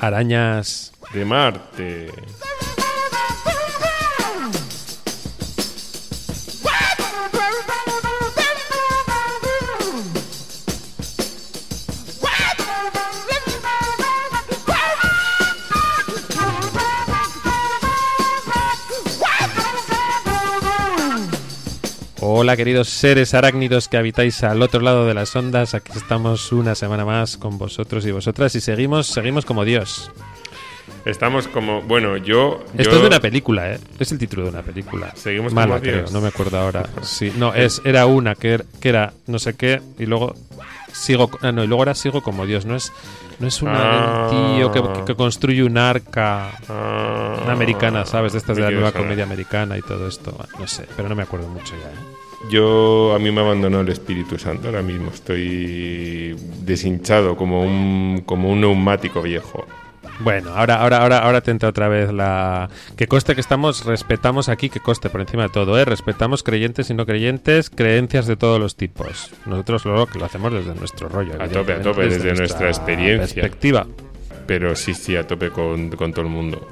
Arañas de Marte. Hola queridos seres arácnidos que habitáis al otro lado de las ondas, aquí estamos una semana más con vosotros y vosotras y seguimos como Dios. Estamos como, bueno, yo... Esto es de una película, es el título de una película. Seguimos mala, como Dios. Creo, no me acuerdo ahora. Sí, no, era una que era no sé qué y luego sigo como Dios. No es una del tío que construye un arca, una americana, ¿sabes? De estas de la nueva comedia americana y todo esto. No sé, pero no me acuerdo mucho ya, A mí me abandonó el Espíritu Santo ahora mismo. Estoy deshinchado como un neumático viejo. Bueno, ahora te entra otra vez la... Que conste que respetamos aquí, que conste por encima de todo, respetamos creyentes y no creyentes, creencias de todos los tipos. Nosotros lo hacemos desde nuestro rollo. A tope, desde nuestra experiencia. Perspectiva. Pero sí, a tope con todo el mundo.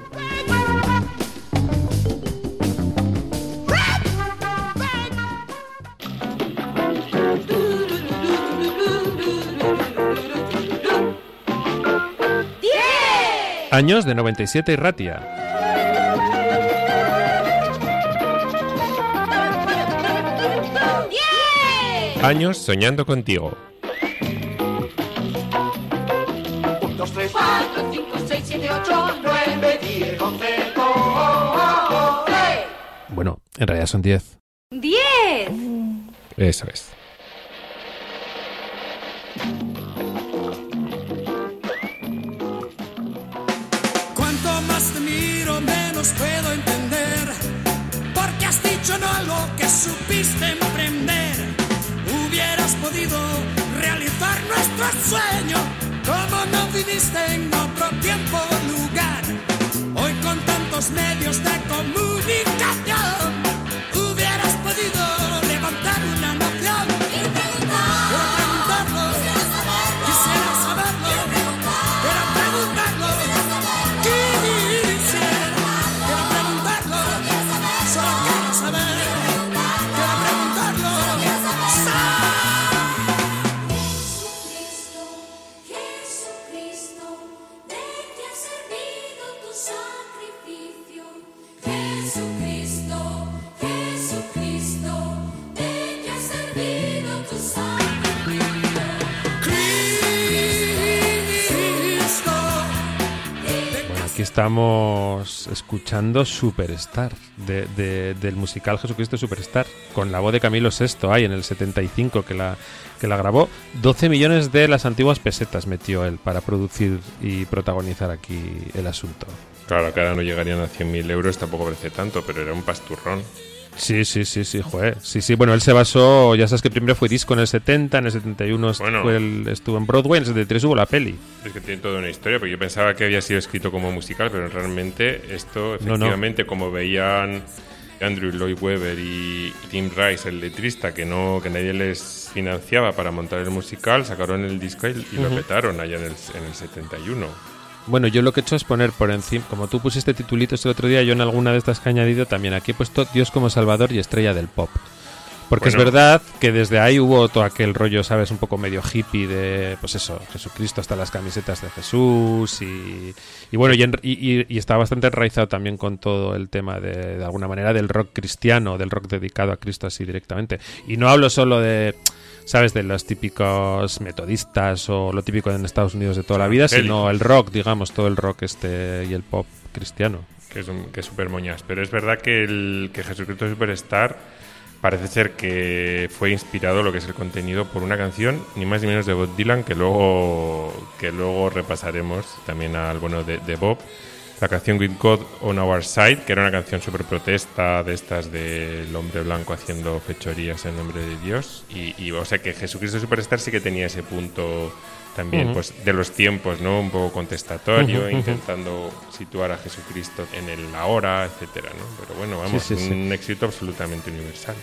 Años de 97 y Ratia. Años soñando contigo. 1, 2, 3, 4, 5, 6, 7, 8, 9, 10, 11, 12. Bueno, en realidad son 10. ¡10! Eso es. Cuanto más te miro, menos puedo entender. Porque has dicho no a lo que supiste emprender. Hubieras podido realizar nuestro sueño, como no viviste en otro tiempo o lugar. Hoy con tantos medios de comunicación, hubieras podido levantar una nación. Quiero preguntarlo, quisiera saberlo, quiero preguntarlo, quiero preguntarlo, solo quiero saber, quiero preguntarlo. Jesucristo, ¿de qué ha servido tu sacrificio? Jesucristo, Jesucristo, ¿de qué ha servido tu sacrificio? Cristo. Bueno, aquí estamos escuchando Superstar, del musical Jesucristo Superstar, con la voz de Camilo VI, en el 75 que la grabó. 12 millones de las antiguas pesetas metió él para producir y protagonizar aquí el asunto. Claro, que ahora no llegarían a 100.000 euros, tampoco parece tanto, pero era un pasturrón. Sí, joder. Sí, bueno, él se basó, ya sabes que primero fue disco en el 70, en el 71 estuvo en Broadway, en el 73 hubo la peli. Es que tiene toda una historia, porque yo pensaba que había sido escrito como musical, pero realmente esto, efectivamente, como veían Andrew Lloyd Webber y Tim Rice, el letrista, que nadie les financiaba para montar el musical, sacaron el disco y lo petaron allá en el 71. Bueno, yo lo que he hecho es poner por encima, como tú pusiste titulitos el otro día, yo en alguna de estas que he añadido también aquí he puesto Dios como Salvador y estrella del pop. Porque es verdad que desde ahí hubo todo aquel rollo, ¿sabes? Un poco medio hippie de, pues eso, Jesucristo, hasta las camisetas de Jesús y bueno, y está bastante enraizado también con todo el tema de alguna manera del rock cristiano, del rock dedicado a Cristo así directamente. Y no hablo solo de, ¿sabes? De los típicos metodistas o lo típico en Estados Unidos de toda la vida, sino el rock, digamos, todo el rock y el pop cristiano. Que es súper moñas. Pero es verdad que Jesucristo Superstar parece ser que fue inspirado lo que es el contenido por una canción, ni más ni menos de Bob Dylan, que luego repasaremos también al bueno de Bob. La canción With God on Our Side, que era una canción súper protesta de estas del hombre blanco haciendo fechorías en nombre de Dios. Y o sea que Jesucristo Superstar sí que tenía ese punto también pues de los tiempos, ¿no? Un poco contestatorio, intentando situar a Jesucristo en el ahora, etcétera, ¿no? Pero bueno, vamos, un éxito absolutamente universal.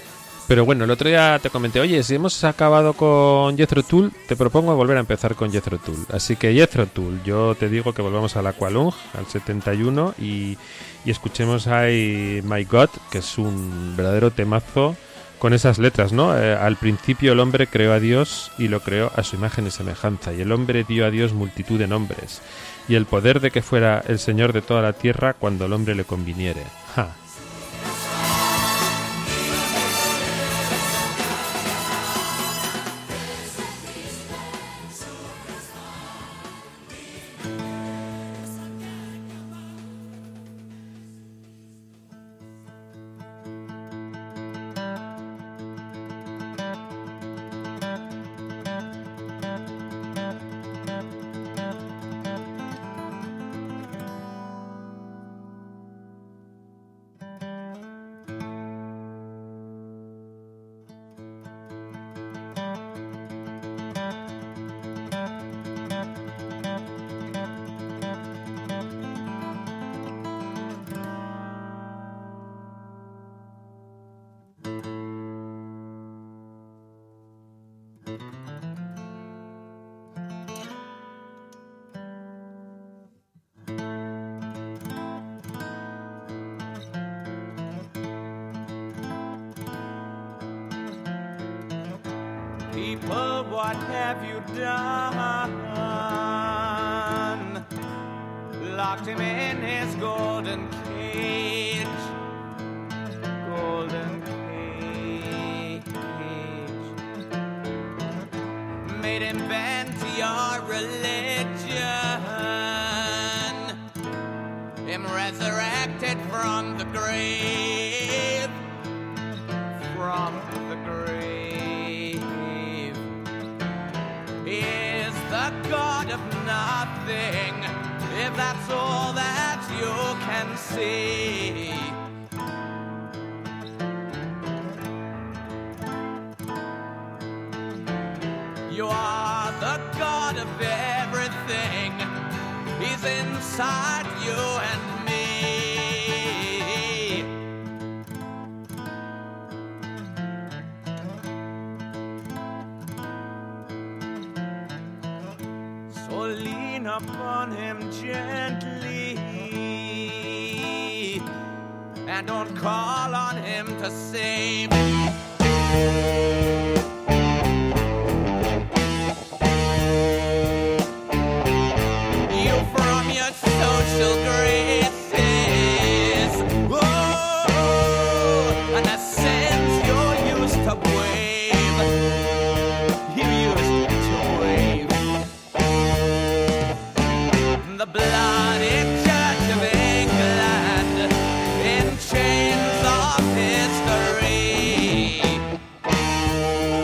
Pero bueno, el otro día te comenté, oye, si hemos acabado con Jethro Tull, te propongo volver a empezar con Jethro Tull. Así que Jethro Tull, yo te digo que volvamos al Aqualung, al 71, y escuchemos ahí My God, que es un verdadero temazo con esas letras, ¿no? Al principio el hombre creó a Dios y lo creó a su imagen y semejanza, y el hombre dio a Dios multitud de nombres, y el poder de que fuera el Señor de toda la tierra cuando el hombre le conviniere. ¡Ja! People, what have you done? Locked him in his golden cage. Golden cage. Made him bend to your religion. Him resurrected from the grave. From the grave. He is the God of nothing, if that's all that you can see. You are the God of everything. He's inside you and me. So lean upon him gently and don't call on him to save. You from your social graces, oh, and the sins you used to wave. You used to wave. The bloody Church of England in chains of history.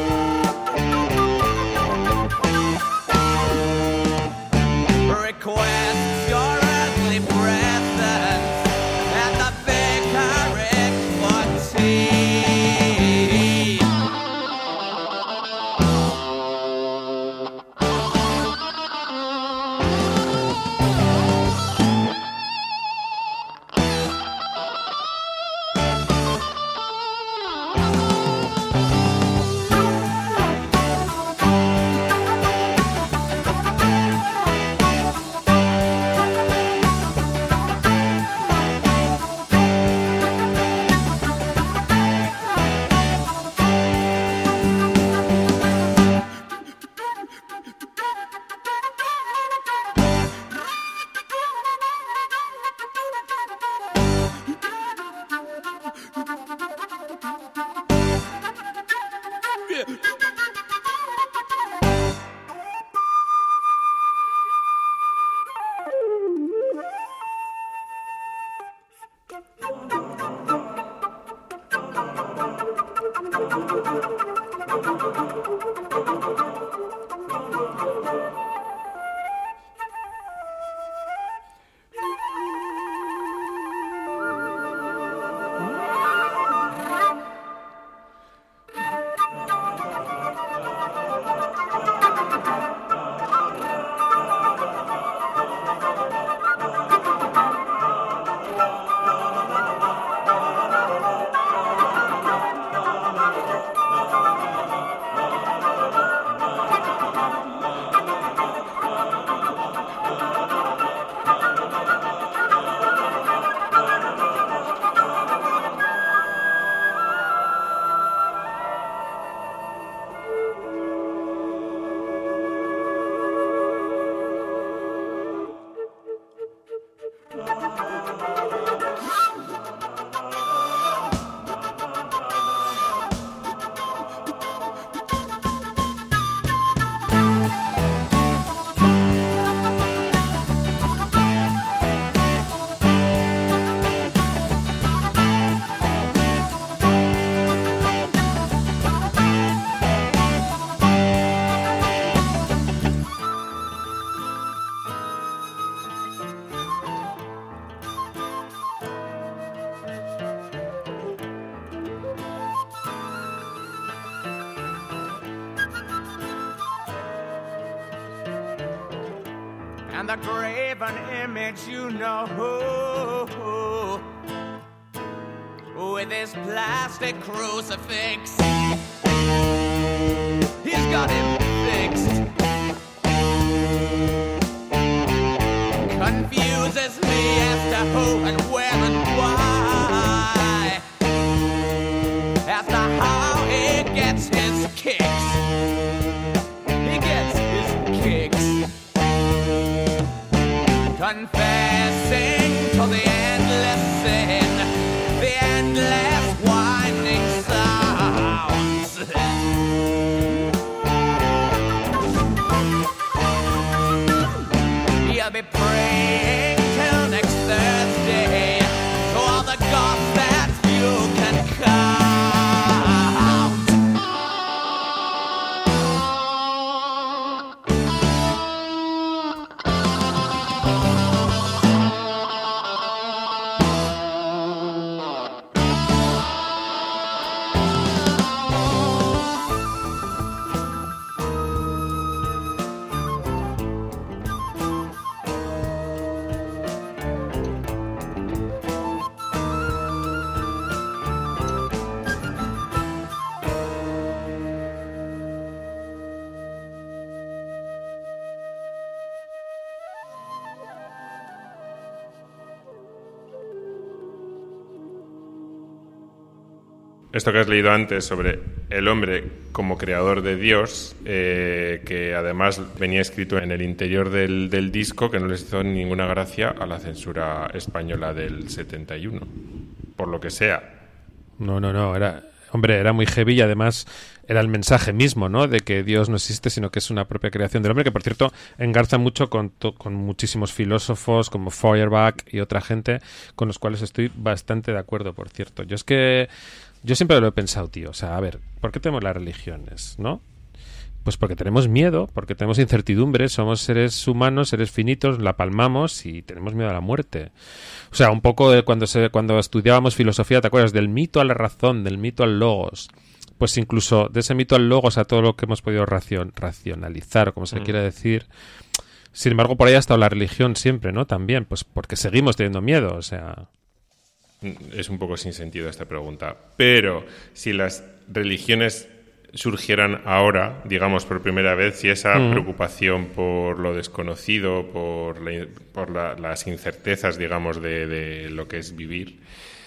and the graven image you know, with his plastic crucifix. He's got him fixed. Confuses me as to who and where and why, as to how he gets his kicks. He gets his kicks. Confessing to the endless sin, the endless winding sounds. You'll be praying till next Thursday to all the gods that you can count. Esto que has leído antes sobre el hombre como creador de Dios, que además venía escrito en el interior del disco, que no les hizo ninguna gracia a la censura española del 71, por lo que sea. No, era muy heavy y además era el mensaje mismo, ¿no? De que Dios no existe, sino que es una propia creación del hombre, que por cierto engarza mucho con muchísimos filósofos como Feuerbach y otra gente con los cuales estoy bastante de acuerdo, por cierto. Yo siempre lo he pensado, tío. O sea, a ver, ¿por qué tenemos las religiones, no? Pues porque tenemos miedo, porque tenemos incertidumbre, somos seres humanos, seres finitos, la palmamos y tenemos miedo a la muerte. O sea, un poco de cuando estudiábamos filosofía, ¿te acuerdas? Del mito a la razón, del mito al logos. Pues incluso de ese mito al logos a todo lo que hemos podido racionalizar, o como se le quiera decir. Sin embargo, por ahí ha estado la religión siempre, ¿no? También, pues porque seguimos teniendo miedo, o sea... Es un poco sin sentido esta pregunta. Pero si las religiones surgieran ahora, digamos por primera vez, si esa preocupación por lo desconocido, por las incertezas, digamos, de lo que es vivir,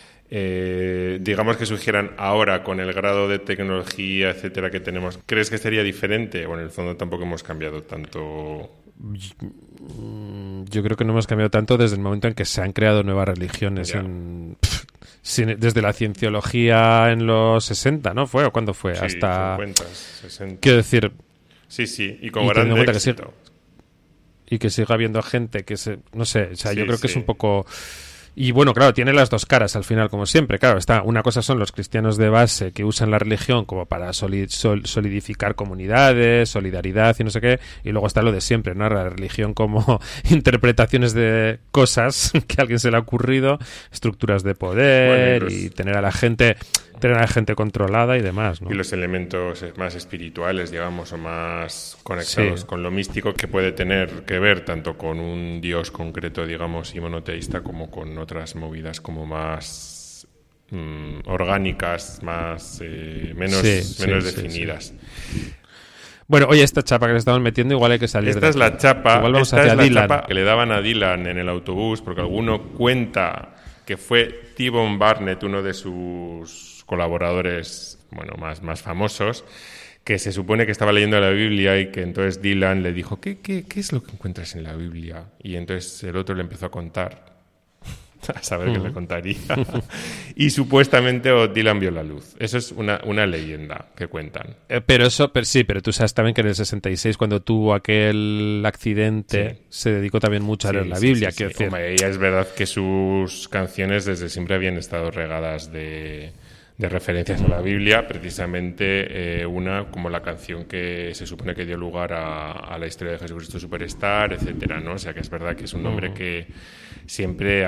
digamos que surgieran ahora con el grado de tecnología, etcétera, que tenemos, ¿crees que sería diferente? O en el fondo tampoco hemos cambiado tanto. Yo creo que no hemos cambiado tanto desde el momento en que se han creado nuevas religiones. Desde la cienciología en los 60, ¿no? ¿Fue? ¿O cuándo fue? Sí, hasta 50, 60. Quiero decir... Sí, y con grande éxito. Y que siga habiendo gente que se... No sé, o sea, Sí, yo creo que sí. es un poco... Y bueno, claro, tiene las dos caras al final, como siempre. Claro, una cosa son los cristianos de base que usan la religión como para solidificar comunidades, solidaridad y no sé qué. Y luego está lo de siempre, ¿no? La religión como interpretaciones de cosas que a alguien se le ha ocurrido, estructuras de poder y tener a la gente controlada y demás, ¿no? Y los elementos más espirituales, digamos, o más conectados con lo místico, que puede tener que ver tanto con un dios concreto, digamos, y monoteísta, como con otras movidas como más orgánicas, más menos definidas. Sí. Bueno, oye, esta chapa que le estamos metiendo igual hay que salir. Esta es la chapa, igual vamos esta hacia es la Dylan. chapa que le daban a Dylan en el autobús, porque alguno cuenta que fue T-Bone Barnett, uno de sus colaboradores, bueno, más famosos, que se supone que estaba leyendo la Biblia y que entonces Dylan le dijo, ¿qué es lo que encuentras en la Biblia? Y entonces el otro le empezó a contar, a saber qué le contaría. Y supuestamente Dylan vio la luz. Eso es una leyenda que cuentan. Pero tú sabes también que en el 66, cuando tuvo aquel accidente, se dedicó también mucho a leer la Biblia. Sí. Decir. Hombre, y es verdad que sus canciones desde siempre habían estado regadas de referencias a la Biblia, precisamente una como la canción que se supone que dio lugar a la historia de Jesucristo Superstar, etcétera, ¿no? O sea que es verdad que es un hombre que siempre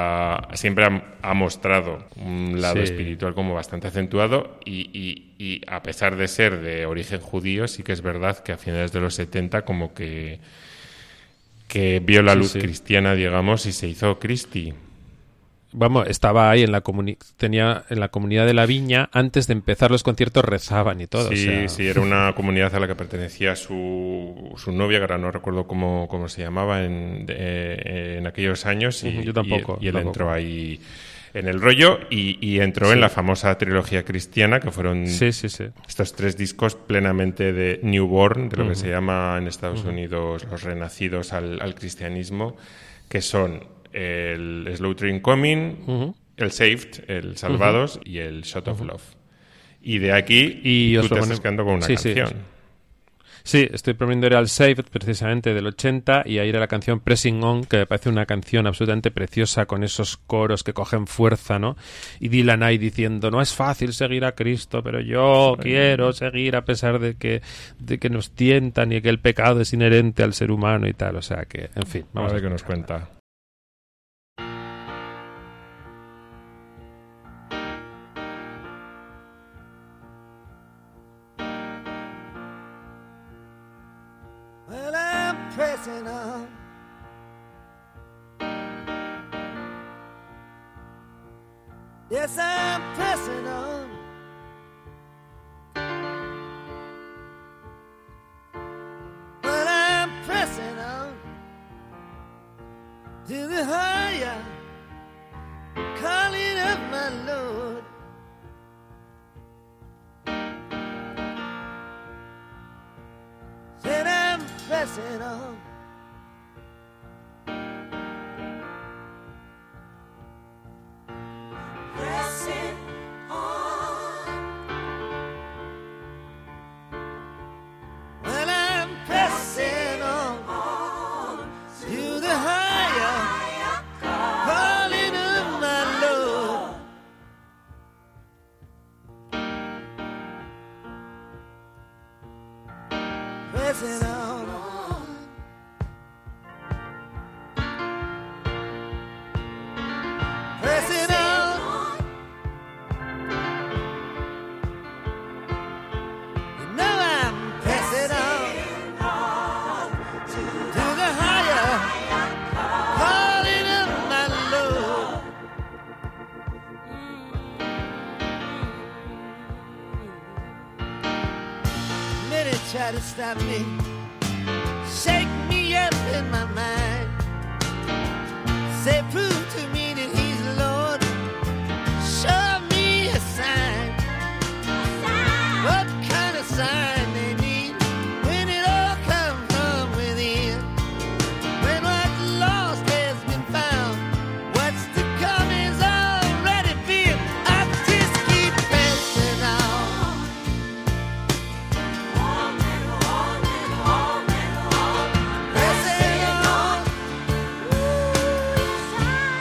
ha mostrado un lado espiritual como bastante acentuado y a pesar de ser de origen judío, sí que es verdad que a finales de los 70 como que que vio la Sí, luz sí. cristiana, digamos, y se hizo Cristi. Vamos, estaba ahí en la comunidad de la Viña, antes de empezar los conciertos rezaban y todo. Sí, o sea, sí, era una comunidad a la que pertenecía su novia, que ahora no recuerdo cómo se llamaba en aquellos años. Y, Yo tampoco, y él tampoco. entró ahí en el rollo y entró en la famosa trilogía cristiana, que fueron Sí. estos 3 discos plenamente de newborn, de lo que se llama en Estados Unidos los renacidos al cristianismo, que son el Slow Train Coming, el Saved, el Salvados, y el Shot of Love. Y de aquí Y os tú lo te estás pone- quedando con una Sí, sí. canción. Sí, estoy poniendo era el Saved, precisamente del 80, y ahí era la canción Pressing On, que me parece una canción absolutamente preciosa, con esos coros que cogen fuerza, ¿no? Y Dylan ahí diciendo, no es fácil seguir a Cristo, pero yo quiero seguir a pesar de que nos tientan y que el pecado es inherente al ser humano y tal. O sea que, en fin, Vamos a ver qué nos escucharla. cuenta. Well, I'm pressing on. Yes, I'm pressing on. Well, I'm pressing on to the higher calling of my Lord. Said I'm pressing on. Pressing on. Well, I'm pressing on to the higher calling of my Lord. Pressing on. Pressing on. You know I'm pressing on to the higher calling of my Lord. Many try to stop me, shake me up in my mind, say prove to me that He's Lord, show me a sign. What kind of sign they need when it all comes from within? When what's lost has been found, what's to come is already been. I just keep pressing on. Pressing on.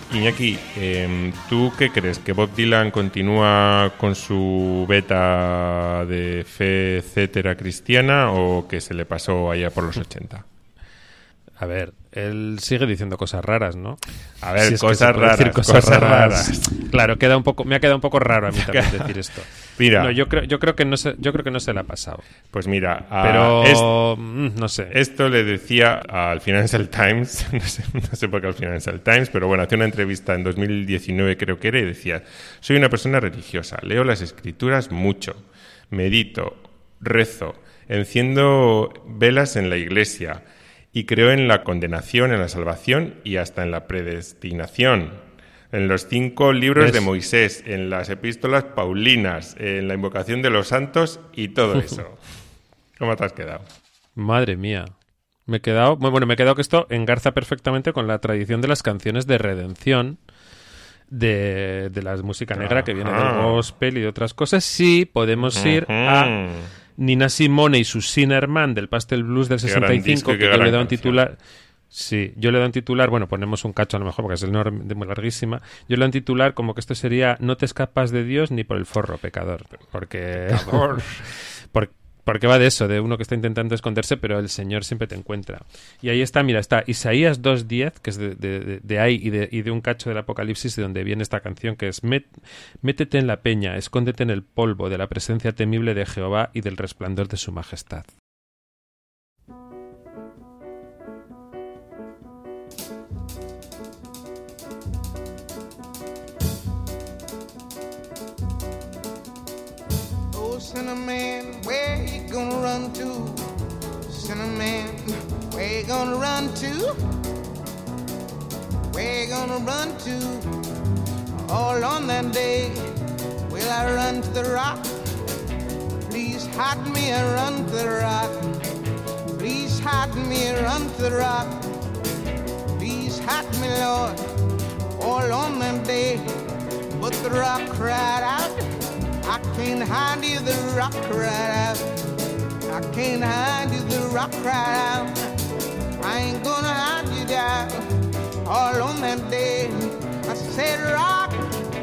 Iñaki, ¿tú qué crees? ¿Que Bob Dylan continúa con su beta de fe, etcétera, cristiana o que se le pasó allá por los 80? A ver, él sigue diciendo cosas raras, ¿no? A ver, Si es que cosas se puede decir raras, cosas cosas raras. raras. Claro, me ha quedado un poco raro a mí también decir esto. Mira. No, yo creo que no se le ha pasado. Pues mira, Pero no sé. Esto le decía al Financial Times, no sé por qué al Financial Times, pero bueno, hacía una entrevista en 2019 creo que era y decía: soy una persona religiosa, leo las escrituras mucho, medito, rezo, enciendo velas en la iglesia y creo en la condenación, en la salvación y hasta en la predestinación, en los 5 libros de Moisés, en las epístolas paulinas, en la invocación de los santos y todo eso. ¿Cómo te has quedado? Madre mía. Me he quedado que esto engarza perfectamente con la tradición de las canciones de redención de la música negra que viene del gospel y de otras cosas. Sí, podemos ir a Nina Simone y su Sinnerman del Pastel Blues del 65, que yo le he dado un titular. Sí, yo le he dado un titular, bueno, ponemos un cacho a lo mejor porque es muy larguísima. Yo le he dado un titular como que esto sería: no te escapas de Dios ni por el forro, pecador. Porque va de eso, de uno que está intentando esconderse, pero el Señor siempre te encuentra. Y ahí está, mira, está Isaías 2:10, que es de ahí y de un cacho del Apocalipsis, de donde viene esta canción, que es: métete en la peña, escóndete en el polvo de la presencia temible de Jehová y del resplandor de su majestad. Cinnamon, where you gonna run to? Cinnamon, where you gonna run to? Where you gonna run to? All on that day, will I run to the rock? Please hide me and run to the rock. Please hide me and run to the rock. Please hide me, Lord, all on that day. But the rock cried out, I can't hide you, the rock cried out. I can't hide you, the rock cried out. I ain't gonna hide you down. All on that day, I said, rock,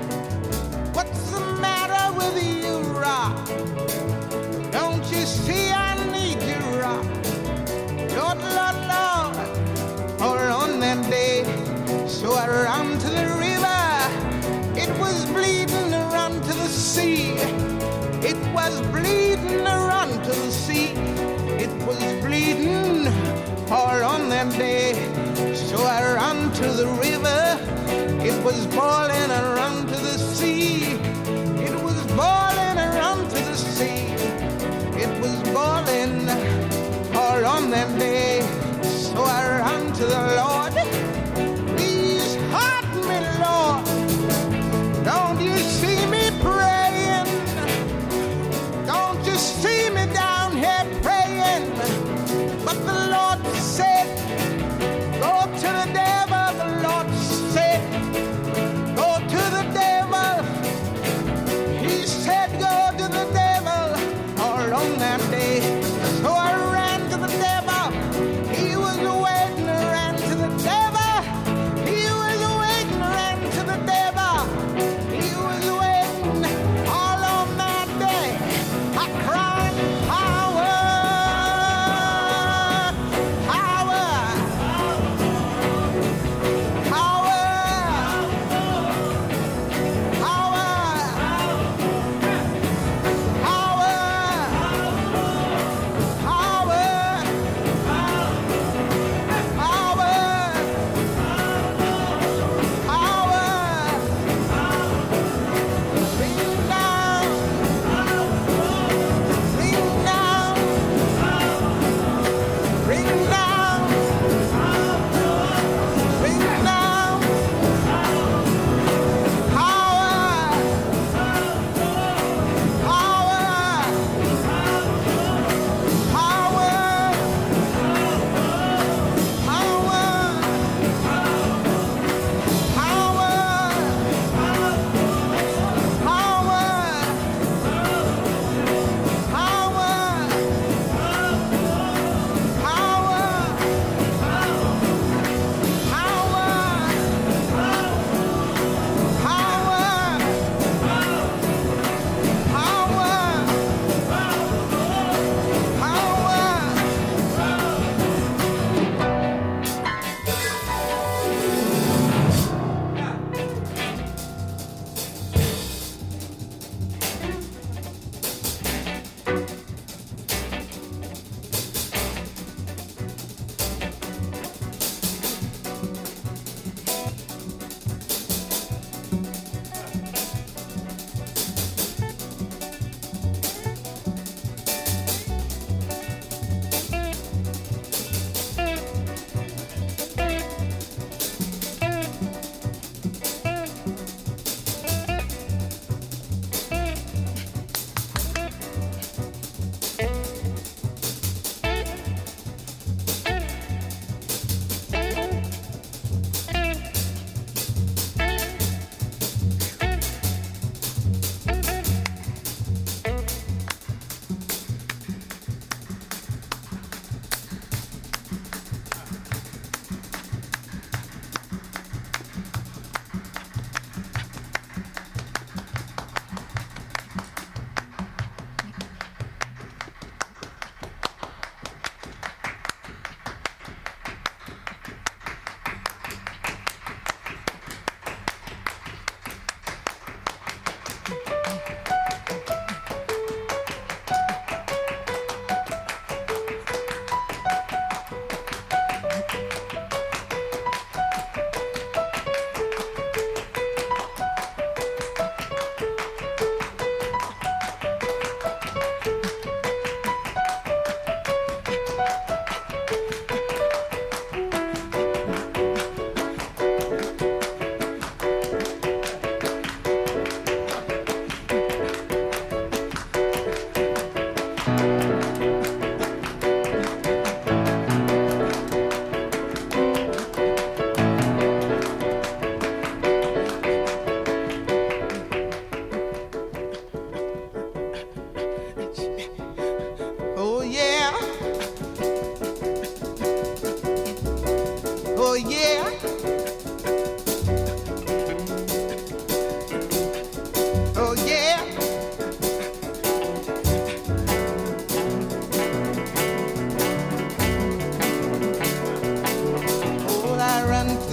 what's the matter with you, rock? Don't you see I need you, rock? Lord, Lord, Lord. All on that day, so I ran to the river. It was bleeding to run to the sea. It was bleeding to run to the sea. It was bleeding all on that day. So I ran to the river. It was boiling and run to the sea. It was boiling and run to the sea. It was boiling all on that day. So I ran to the Lord. Please hide me, Lord. Don't you see me praying? Don't you see me down here praying? But the Lord said, go to the devil. The Lord said, go to the devil. He said, go to the devil. All on that day, so I ran to the devil. He was waiting, ran to the devil. He was waiting, ran to the devil. He was waiting all on that day. I cried, power, power, power, power, power,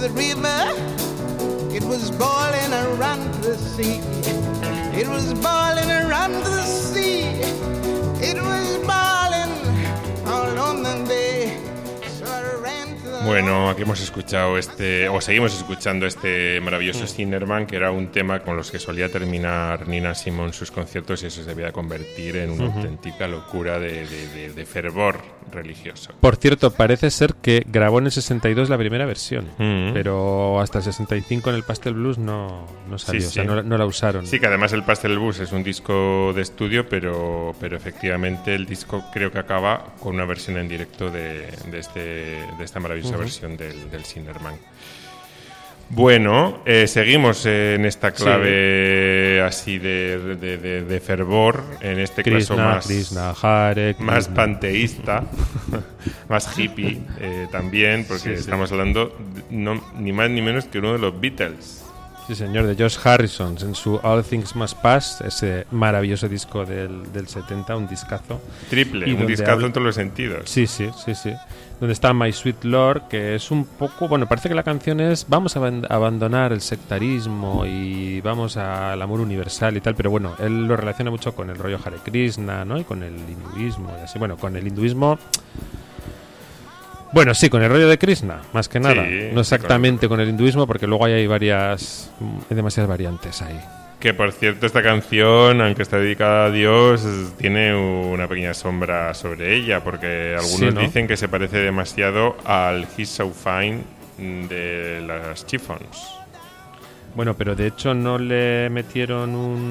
the river. It was boiling around the sea. It was boiling around the sea. It was boiling all on the day. So I ran to the... Bueno, aquí hemos escuchado o seguimos escuchando este maravilloso Sinnerman, que era un tema con los que solía terminar Nina Simone sus conciertos, y eso se debía convertir en una auténtica locura de fervor religioso. Por cierto, parece ser que grabó en el 62 la primera versión, pero hasta el 65 en el Pastel Blues no salió, Sí, o sea, sí. no la usaron. Sí, que además el Pastel Blues es un disco de estudio, pero efectivamente el disco creo que acaba con una versión en directo de esta maravillosa versión del Sinnerman. Bueno, seguimos en esta clave así de fervor, en este caso Krishna, Hare, más Krishna. panteísta, más hippie también, porque estamos hablando ni más ni menos que uno de los Beatles. Sí, señor, de George Harrison, en su All Things Must Pass, ese maravilloso disco del 70, un discazo. Triple, Y un donde discazo en todos los sentidos. Sí. Donde está My Sweet Lord, que es un poco... Bueno, parece que la canción es vamos a abandonar el sectarismo y vamos al amor universal y tal, pero bueno, él lo relaciona mucho con el rollo Hare Krishna, ¿no? Y con el hinduismo y así. Bueno, con el hinduismo... Bueno, sí, con el rollo de Krishna, más que nada. Sí, No exactamente con el hinduismo, porque luego hay hay demasiadas variantes ahí. Que por cierto, esta canción, aunque está dedicada a Dios, tiene una pequeña sombra sobre ella, porque algunos Sí, ¿no? dicen que se parece demasiado al He's So Fine de las Chiffons. Bueno, pero de hecho no le metieron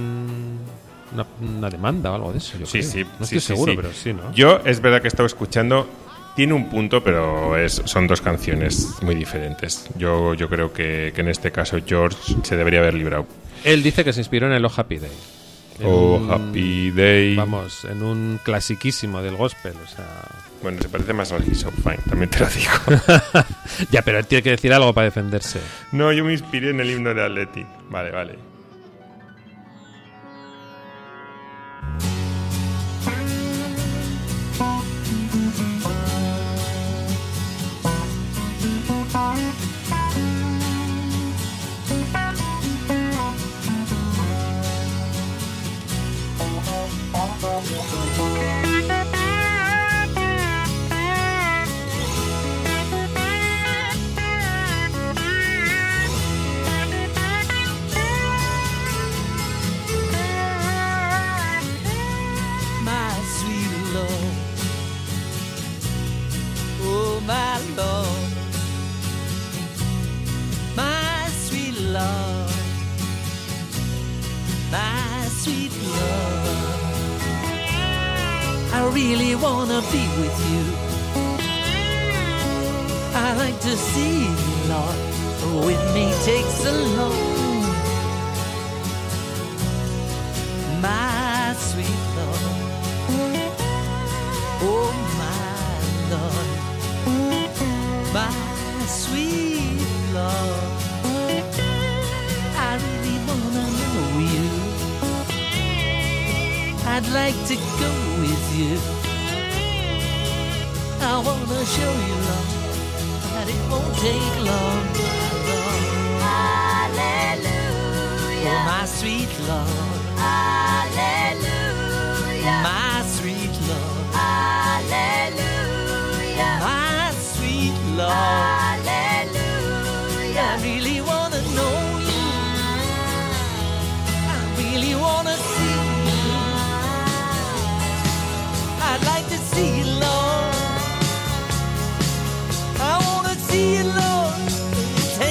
una demanda o algo de eso, yo Sí, creo. sí. No sí, estoy sí, seguro, sí. pero sí, ¿no? Yo es verdad que he estado escuchando, tiene un punto, pero son dos canciones muy diferentes. Yo creo que en este caso George se debería haber librado. Él dice que se inspiró en el Oh Happy Day. En Oh, un- Happy Day. Vamos, en un clasiquísimo del gospel, o sea... Bueno, se parece más al He's So Fine, también te lo digo. Ya, pero él tiene que decir algo para defenderse. No, yo me inspiré en el himno de Athletic. Vale. My sweet Lord, oh my Lord, my sweet Lord, my sweet Lord, I really wanna be with you. I like to see you, Lord, but with me takes a long. My sweet Lord, oh my Lord, my sweet Lord, I really wanna know you. I'd like to go with you. I wanna show you, Lord, that it won't take long. Hallelujah. Oh my sweet Lord. Hallelujah. My sweet Lord. Hallelujah. My sweet Lord. Hallelujah. I really wanna know you. I really wanna see you. I'd like to see you, Lord. I wanna see you, Lord.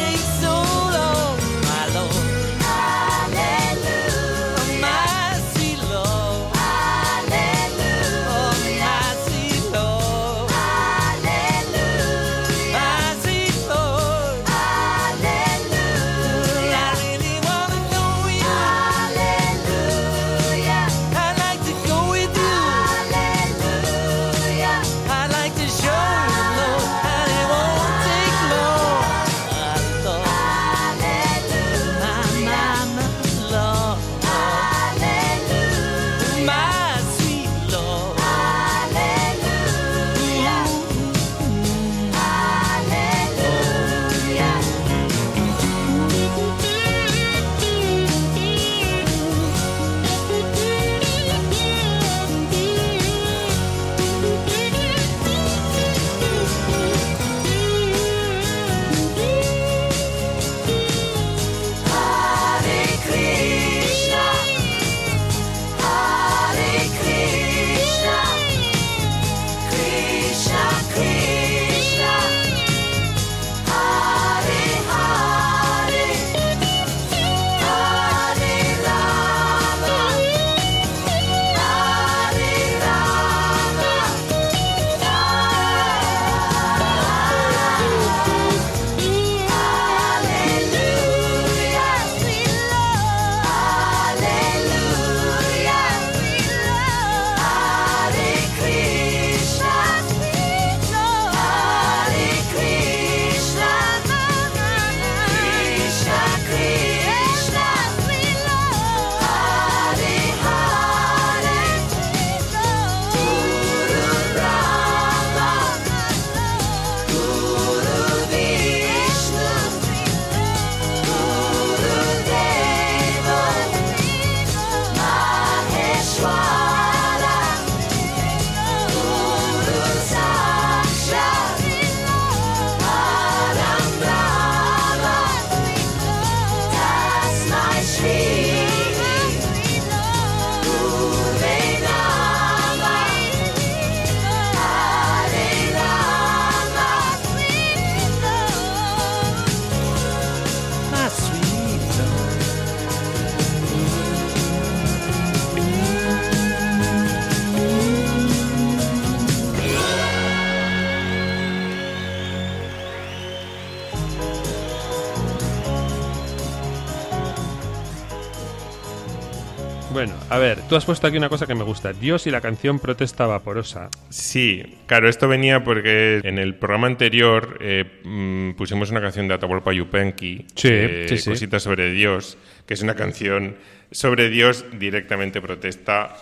Bueno, a ver, tú has puesto aquí una cosa que me gusta. Dios y la canción Protesta Vaporosa. Sí, claro, esto venía porque en el programa anterior pusimos una canción de Atahualpa Yupanqui, Sí. Cositas sobre Dios, que es una canción sobre Dios directamente protesta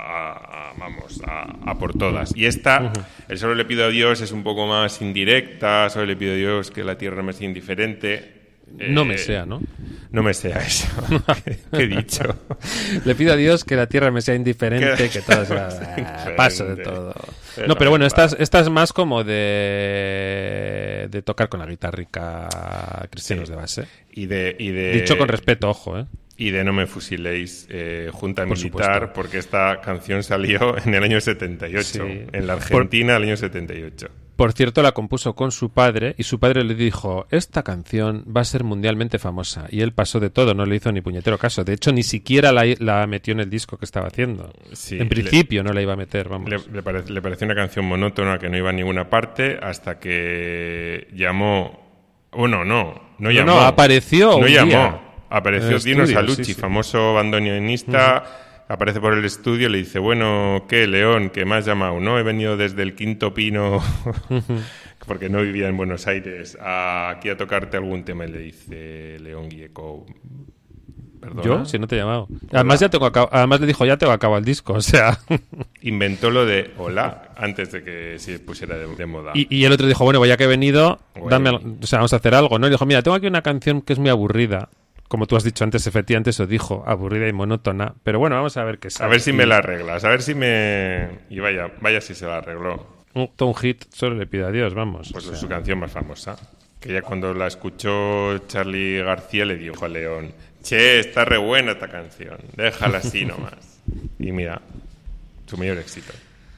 a por todas. Y esta, el solo le pido a Dios, es un poco más indirecta, solo le pido a Dios que la tierra me sea indiferente. No me sea, ¿no? No me sea eso. ¿Qué he dicho? Le pido a Dios que la tierra me sea indiferente, que todo sea... paso de todo. No, pero bueno, esta es más como de tocar con la guitarrica cristianos de base. Y de Dicho con respeto, ojo, ¿eh? Y de No me fusiléis, Junta Por Militar, supuesto. porque esta canción salió en el año 78, Sí. en la Argentina, el año 78. Por cierto, la compuso con su padre y su padre le dijo, esta canción va a ser mundialmente famosa. Y él pasó de todo, no le hizo ni puñetero caso. De hecho, ni siquiera la metió en el disco que estaba haciendo. Sí, en principio no la iba a meter, vamos. Le pareció una canción monótona que no iba a ninguna parte hasta que llamó... Bueno, no llamó. No, apareció No un llamó. día. Apareció En Dino estudio, Salucci, sí, sí. famoso bandoneonista, aparece por el estudio, le dice, bueno, ¿qué, León? ¿Qué me has llamado? No, he venido desde el Quinto Pino, porque no vivía en Buenos Aires, aquí a tocarte algún tema. Y le dice León Gieco, ¿perdona? ¿Yo? Si no te he llamado. Además, además le dijo, ya tengo acabado el disco, o sea... Inventó lo de hola antes de que se pusiera de moda. Y el otro dijo, bueno, pues ya que he venido, Bueno. vamos a hacer algo, ¿no? Y dijo, mira, tengo aquí una canción que es muy aburrida. Como tú has dicho antes, efectivamente eso dijo, aburrida y monótona. Pero bueno, vamos a ver qué sale. A ver si me la arreglas, a ver si me... Y vaya si se la arregló. Todo un hit, solo le pido a Dios, vamos. Pues O sea, es su canción más famosa. Que ya cuando la escuchó Charly García le dijo a León, che, está re buena esta canción, déjala así nomás. Y mira, su mayor éxito.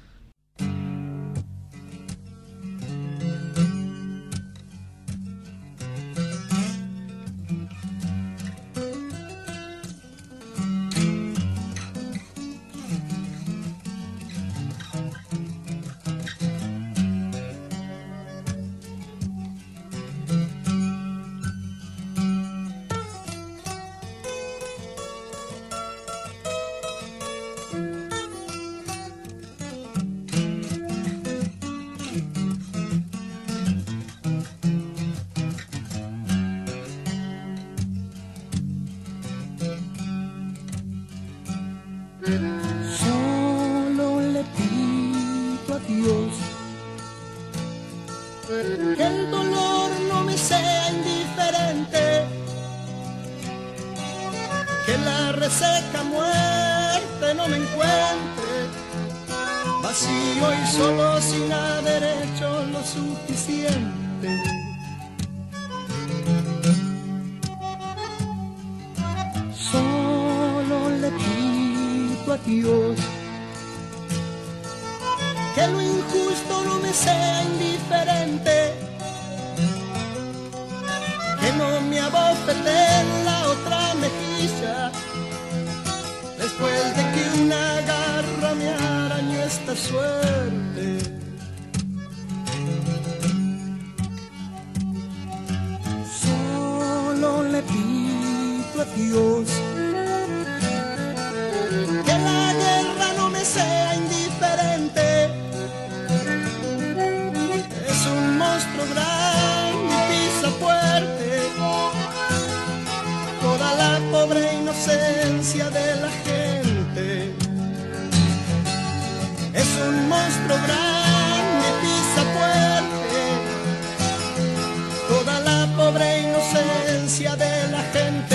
Solo le pido a Dios que el dolor no me sea indiferente, que la reseca muerte no me encuentre vacío y solo sin haber hecho lo suficiente. Solo le pido a Dios que lo injusto no me sea indiferente, que no me abofete en la otra mejilla después de que una garra me arañó esta suerte. Solo le pido a Dios que la guerra no me sea indiferente. Es un monstruo grande y pisa fuerte toda la pobre inocencia de la gente. Es un monstruo grande y pisa fuerte toda la pobre inocencia de la gente.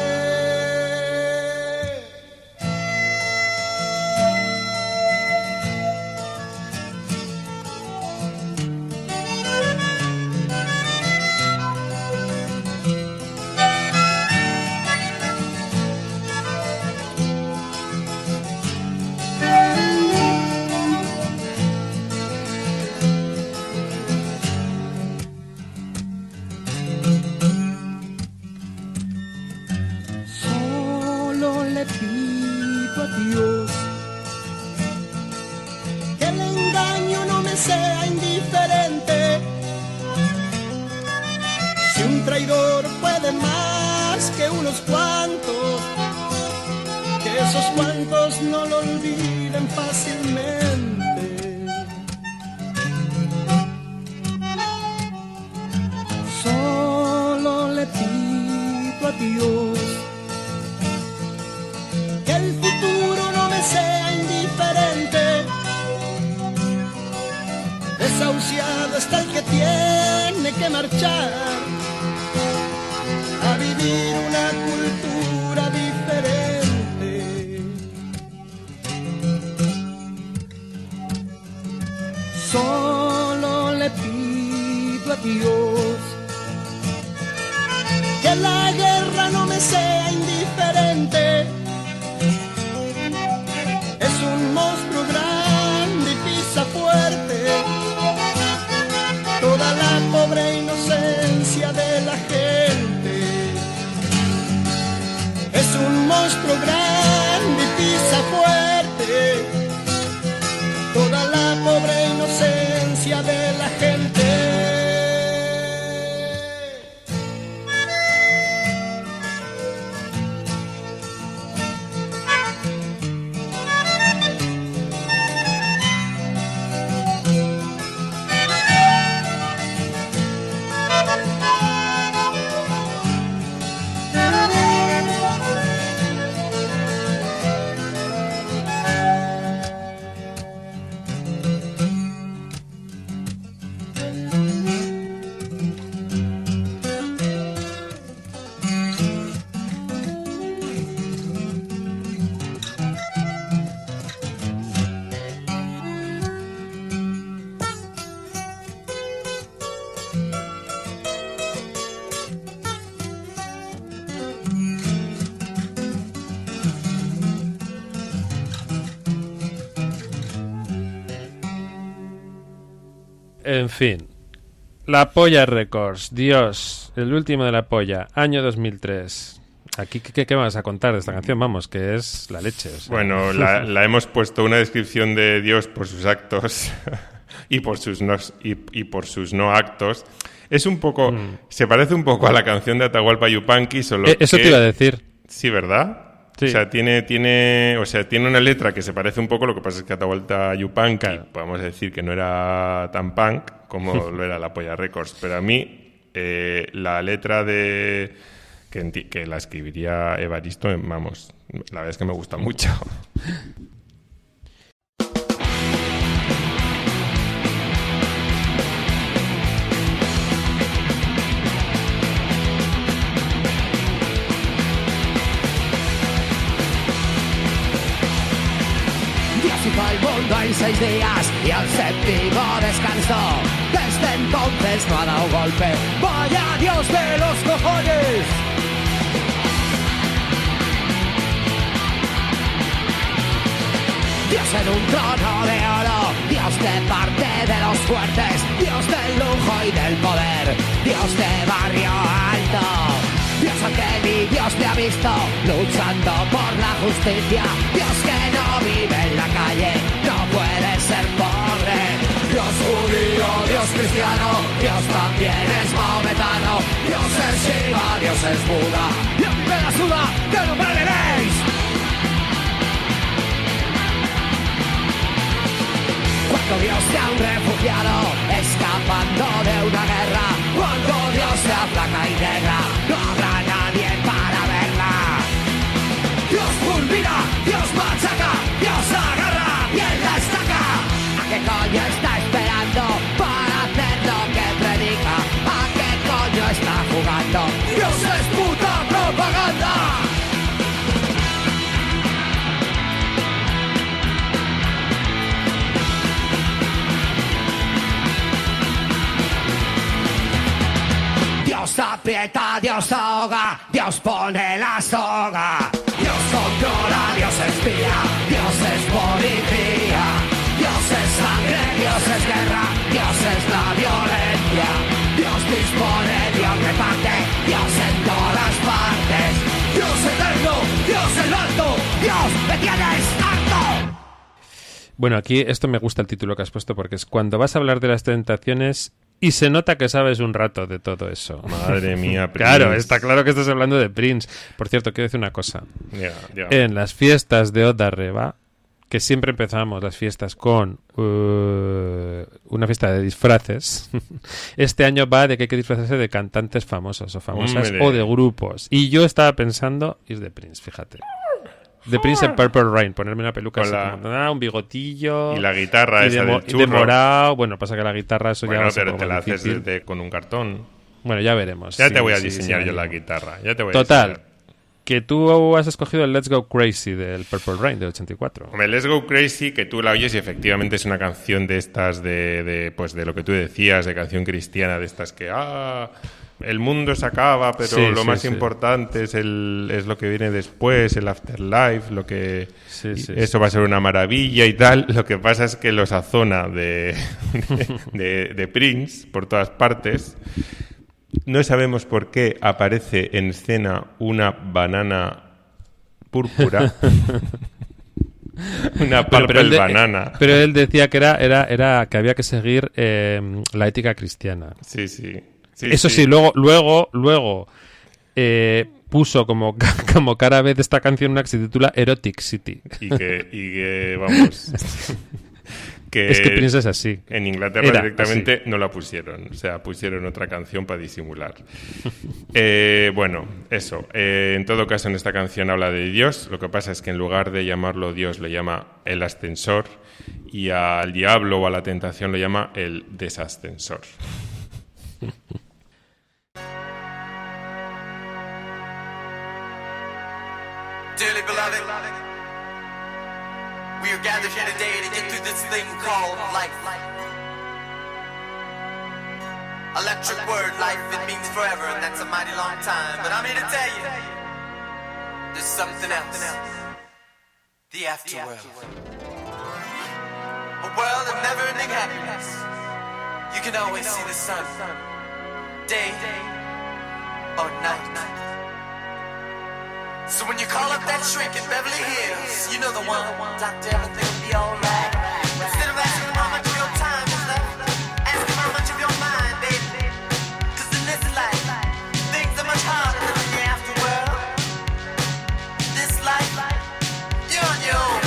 Solo le pido a Dios que el engaño no me sea indiferente. Si un traidor puede más que unos cuantos, que esos unos cuantos no lo olviden fácilmente. Solo le pido a Dios que el futuro no me sea indiferente. Desahuciado está el que tiene que marchar a vivir una cultura diferente. Solo le pido a Dios que la guerra no me sea indiferente. Es un monstruo grande y pisa fuerte toda la pobre inocencia de la gente. Es un monstruo grande y pisa fuerte toda la pobre inocencia de la gente. En fin, La Polla Records, Dios, el último de La Polla, año 2003. Aquí, ¿qué vas a contar de esta canción? Vamos, que es la leche. O sea. Bueno, la hemos puesto una descripción de Dios por sus actos y por sus no actos. Es un poco, se parece un poco a la canción de Atahualpa Yupanqui, solo eso que, te iba a decir. Sí, ¿verdad? Sí. O sea, tiene una letra que se parece un poco, lo que pasa es que Atahualpa Yupanqui, claro, podemos decir que no era tan punk como lo era La Polla Records, pero a mí la letra de que la escribiría Evaristo, vamos, la verdad es que me gusta mucho. Al mundo en 6 días y al séptimo descansó. Desde entonces no ha dado golpe. ¡Vaya Dios de los cojones! Dios en un trono de oro, Dios de parte de los fuertes, Dios del lujo y del poder, Dios de barrio alto. Dios al que ni Dios le ha visto, luchando por la justicia. Dios que no vive en la calle, no puede ser pobre. Dios judío, Dios cristiano, Dios también es maometano. Dios es Shiva, Dios es Buda, y a mí me la suda, que no me veréis. Cuando Dios sea un refugiado, escapando de una guerra, cuando Dios sea flaca y negra, no habrá nadie para verla. Dios fulmina, Dios machaca, Dios agarra y él la estaca. ¿A qué coño está esperando para hacer lo que predica? ¿A qué coño está jugando? Dios es puta propaganda. Dios aprieta, Dios ahoga, Dios pone la soga. Dios controla, Dios espía, Dios es policía. Dios es sangre, Dios es guerra, Dios es la violencia. Dios dispone, Dios reparte, Dios en todas partes. Dios eterno, Dios el alto, Dios me tienes harto. Bueno, aquí esto me gusta el título que has puesto porque es cuando vas a hablar de las tentaciones Y se nota que sabes un rato de todo eso. Madre mía, Prince. Claro, está claro que estás hablando de Prince. Por cierto, quiero decir una cosa. Ya. En las fiestas de Odarreba, que siempre empezamos las fiestas con una fiesta de disfraces, este año va de que hay que disfrazarse de cantantes famosos o famosas Hombre. o de grupos. Y yo estaba pensando ir de Prince, fíjate. De Prince en Purple Rain, ponerme una peluca Con así como, un bigotillo Y la guitarra y esa del y de churro. morado. Bueno, pasa que la guitarra eso ya Bueno, va a ser pero te como la haces difícil. con un cartón. Bueno, ya veremos. Ya Sí, te voy a sí, diseñar sí, yo sí. la guitarra. Ya te voy a Total, diseñar. que tú has escogido el Let's Go Crazy del Purple Rain de 84. Hombre, Let's Go Crazy, que tú la oyes y efectivamente es una canción de estas pues de lo que tú decías, de canción cristiana, de estas que el mundo se acaba, pero Sí, lo sí, más sí. importante es lo que viene después, el afterlife, lo que Sí, sí, eso va a ser una maravilla y tal. Lo que pasa es que lo sazona de Prince por todas partes. No sabemos por qué aparece en escena una banana púrpura. Una purple banana. Pero él decía que era que había que seguir la ética cristiana. Sí, sí. Eso sí, luego puso como cara B de esta canción una que se titula Erotic City. Y que vamos... Es que Prince es así. En Inglaterra Era directamente así. no la pusieron. O sea, pusieron otra canción para disimular. Bueno, eso. En todo caso, en esta canción habla de Dios. Lo que pasa es que en lugar de llamarlo Dios, lo llama el ascensor. Y al diablo o a la tentación lo llama el desascensor. Dearly beloved, we are gathered here today to get through this thing called life. Electric word, life, it means forever, and that's a mighty long time. But I'm here to tell you, there's something else. The afterworld. A world of never-ending happiness. You can always see the sun, day or night. So when you call up that shrink in Beverly Hills, you know the one. Doctor, everything will be alright. Instead of asking how much of your time is left, ask him how much of your mind, baby. 'Cause in this life, things are much harder than in the afterworld. This life, you're on your own.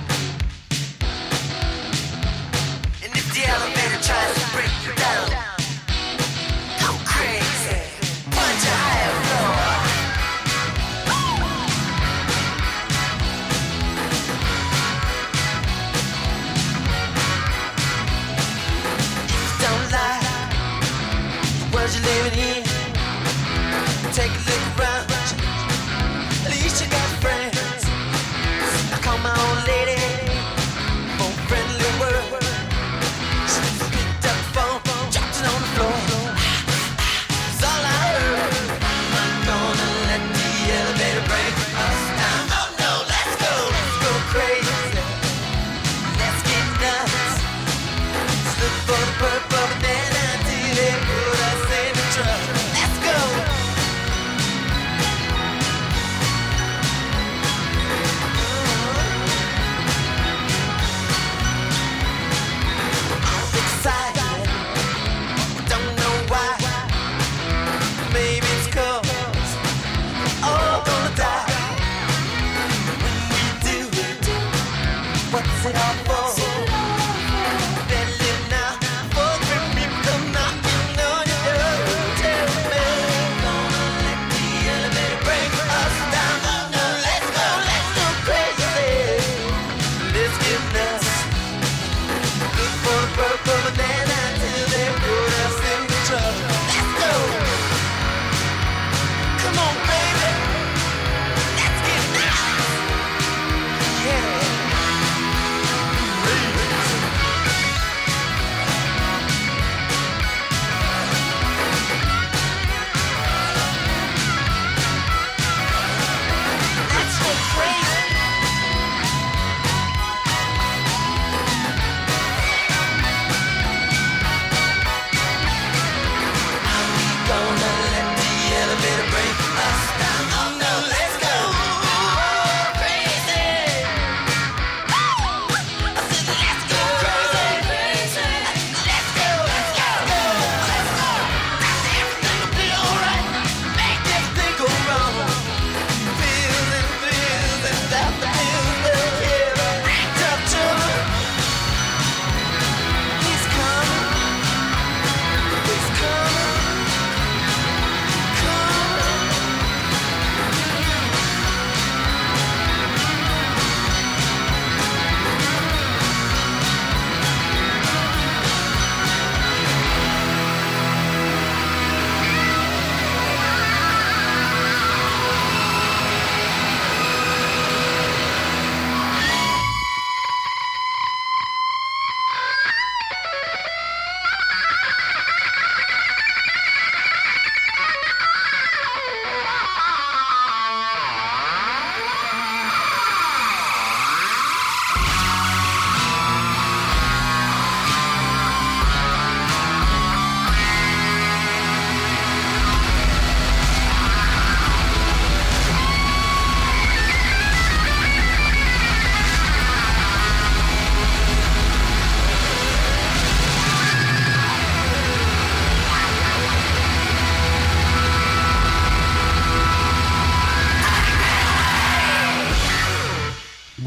And if the elevator tries to break you down, go crazy, punch a higher floor. You're living in. Take a look around. At least you got friends. I call my old lady for a friendly word. She picked up the phone, dropped it on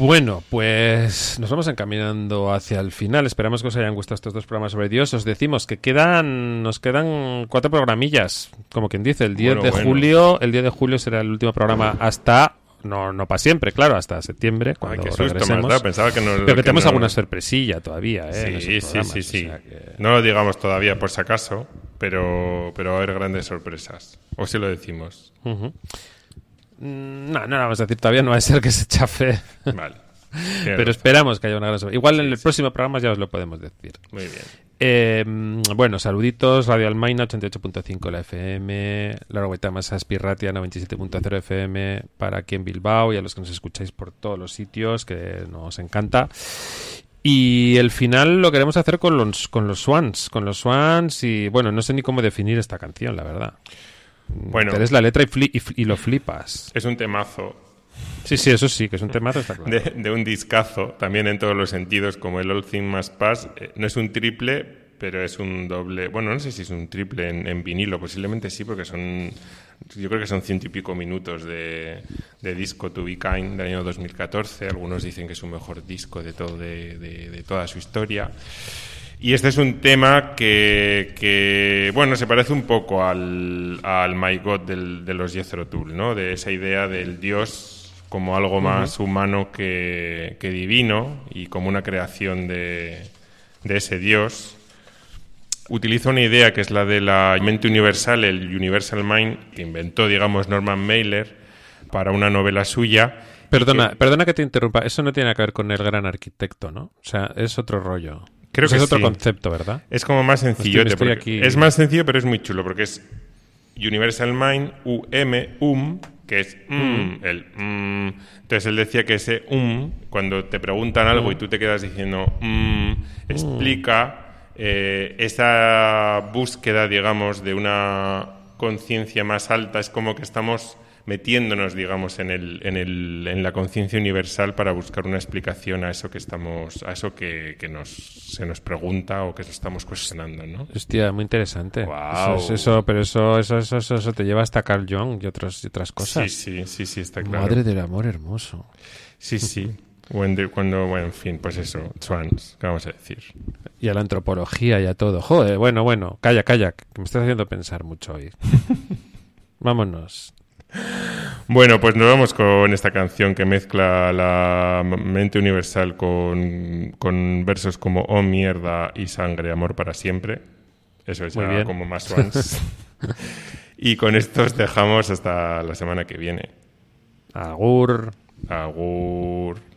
Bueno, pues nos vamos encaminando hacia el final. Esperamos que os hayan gustado estos 2 programas sobre Dios. Os decimos que nos quedan 4 programillas, como quien dice. El 10 de julio será el último programa hasta... No para siempre, claro, hasta septiembre, cuando qué susto regresemos. me has dado. Pensaba que no, pero que tenemos no... alguna sorpresilla todavía, en esos programas, sí. o sea que... No lo digamos todavía por si acaso, pero va a haber grandes sorpresas. O si lo decimos. Uh-huh. No lo vamos a decir todavía, no va a ser que se chafe. Vale. Pero esperamos que haya una gran sorpresa. Igual en el próximo programa ya os lo podemos decir. Muy bien. Bueno, saluditos. Radio Almaina 88.5 la FM, La Guaitama Saspirratia 97.0 FM para aquí en Bilbao y a los que nos escucháis por todos los sitios, que nos encanta. Y el final lo queremos hacer con los Swans y bueno, no sé ni cómo definir esta canción, la verdad. Bueno, te lees la letra y lo flipas. Es un temazo. Sí, eso sí, que es un temazo, está claro. De un discazo, también en todos los sentidos, como el All Things Must Pass. No es un triple, pero es un doble. Bueno, no sé si es un triple en vinilo, posiblemente sí, porque yo creo que son 100 y pico minutos de disco To Be Kind del año 2014. Algunos dicen que es su mejor disco de toda su historia. Y este es un tema que bueno, se parece un poco al My God de los Jethro Tull, ¿no? De esa idea del Dios como algo más humano que divino y como una creación de ese Dios. Utiliza una idea que es la de la mente universal, el Universal Mind, que inventó, digamos, Norman Mailer para una novela suya. Perdona que te interrumpa, eso no tiene que ver con el gran arquitecto, ¿no? O sea, es otro rollo. Creo que es otro sí. concepto, ¿verdad? Es como más sencillo. Aquí... Es más sencillo, pero es muy chulo, porque es Universal Mind, que es Entonces él decía que ese cuando te preguntan algo y tú te quedas diciendo explica esa búsqueda, digamos, de una conciencia más alta. Es como que estamos metiéndonos, digamos, en la conciencia universal para buscar una explicación a eso que se nos pregunta o que estamos cuestionando, ¿no? Hostia, muy interesante. Wow. Eso te lleva hasta Carl Jung y otras cosas. Sí, está claro. Madre del amor hermoso. Sí. Bueno, en fin, pues eso, Swans, ¿qué vamos a decir? Y a la antropología y a todo. Joder, bueno, calla, que me estás haciendo pensar mucho hoy. Vámonos. Bueno, pues nos vamos con esta canción que mezcla la mente universal con versos como oh mierda y sangre, amor para siempre. Eso es ya como más Swans. Y con esto os dejamos hasta la semana que viene. Agur. Agur.